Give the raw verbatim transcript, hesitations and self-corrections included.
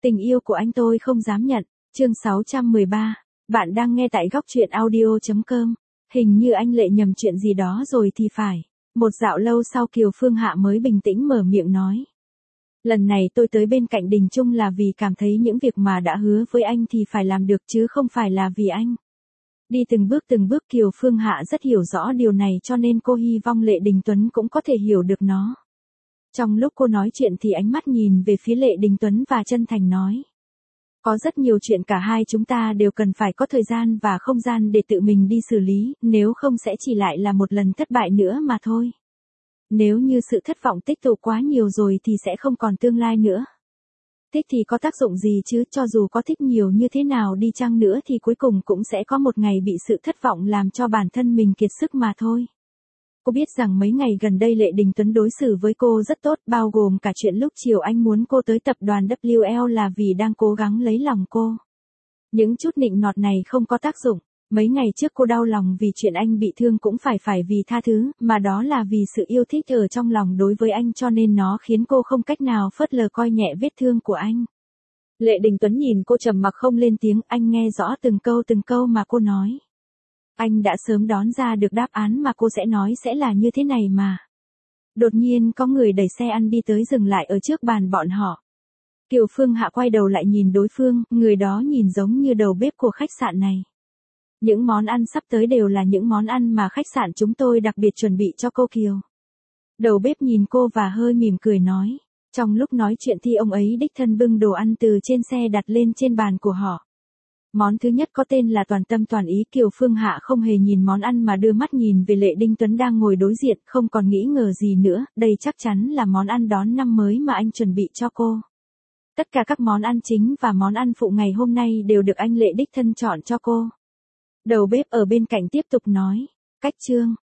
Tình yêu của anh tôi không dám nhận. Chương sáu trăm mười ba. Bạn đang nghe tại góc truyện audio chấm com. Hình như anh Lệ nhầm chuyện gì đó rồi thì phải. Một dạo lâu sau Kiều Phương Hạ mới bình tĩnh mở miệng nói. Lần này tôi tới bên cạnh Đình Trung là vì cảm thấy những việc mà đã hứa với anh thì phải làm được chứ không phải là vì anh. Đi từng bước từng bước Kiều Phương Hạ rất hiểu rõ điều này cho nên cô hy vọng Lệ Đình Tuấn cũng có thể hiểu được nó. Trong lúc cô nói chuyện thì ánh mắt nhìn về phía Lệ Đình Tuấn và chân thành nói. Có rất nhiều chuyện cả hai chúng ta đều cần phải có thời gian và không gian để tự mình đi xử lý, nếu không sẽ chỉ lại là một lần thất bại nữa mà thôi. Nếu như sự thất vọng tích tụ quá nhiều rồi thì sẽ không còn tương lai nữa. Thích thì có tác dụng gì chứ, cho dù có thích nhiều như thế nào đi chăng nữa thì cuối cùng cũng sẽ có một ngày bị sự thất vọng làm cho bản thân mình kiệt sức mà thôi. Cô biết rằng mấy ngày gần đây Lệ Đình Tuấn đối xử với cô rất tốt, bao gồm cả chuyện lúc chiều anh muốn cô tới tập đoàn W L là vì đang cố gắng lấy lòng cô. Những chút nịnh nọt này không có tác dụng. Mấy ngày trước cô đau lòng vì chuyện anh bị thương cũng phải phải vì tha thứ, mà đó là vì sự yêu thích ở trong lòng đối với anh cho nên nó khiến cô không cách nào phớt lờ coi nhẹ vết thương của anh. Lệ Đình Tuấn nhìn cô trầm mặc không lên tiếng, anh nghe rõ từng câu từng câu mà cô nói. Anh đã sớm đoán ra được đáp án mà cô sẽ nói sẽ là như thế này mà. Đột nhiên có người đẩy xe ăn đi tới dừng lại ở trước bàn bọn họ. Kiều Phương Hạ quay đầu lại nhìn đối phương, người đó nhìn giống như đầu bếp của khách sạn này. Những món ăn sắp tới đều là những món ăn mà khách sạn chúng tôi đặc biệt chuẩn bị cho cô Kiều. Đầu bếp nhìn cô và hơi mỉm cười nói. Trong lúc nói chuyện thì ông ấy đích thân bưng đồ ăn từ trên xe đặt lên trên bàn của họ. Món thứ nhất có tên là toàn tâm toàn ý. Kiều Phương Hạ không hề nhìn món ăn mà đưa mắt nhìn về Lệ Đình Tuấn đang ngồi đối diện, không còn nghĩ ngờ gì nữa, đây chắc chắn là món ăn đón năm mới mà anh chuẩn bị cho cô. Tất cả các món ăn chính và món ăn phụ ngày hôm nay đều được anh Lệ đích thân chọn cho cô. Đầu bếp ở bên cạnh tiếp tục nói, cách trương,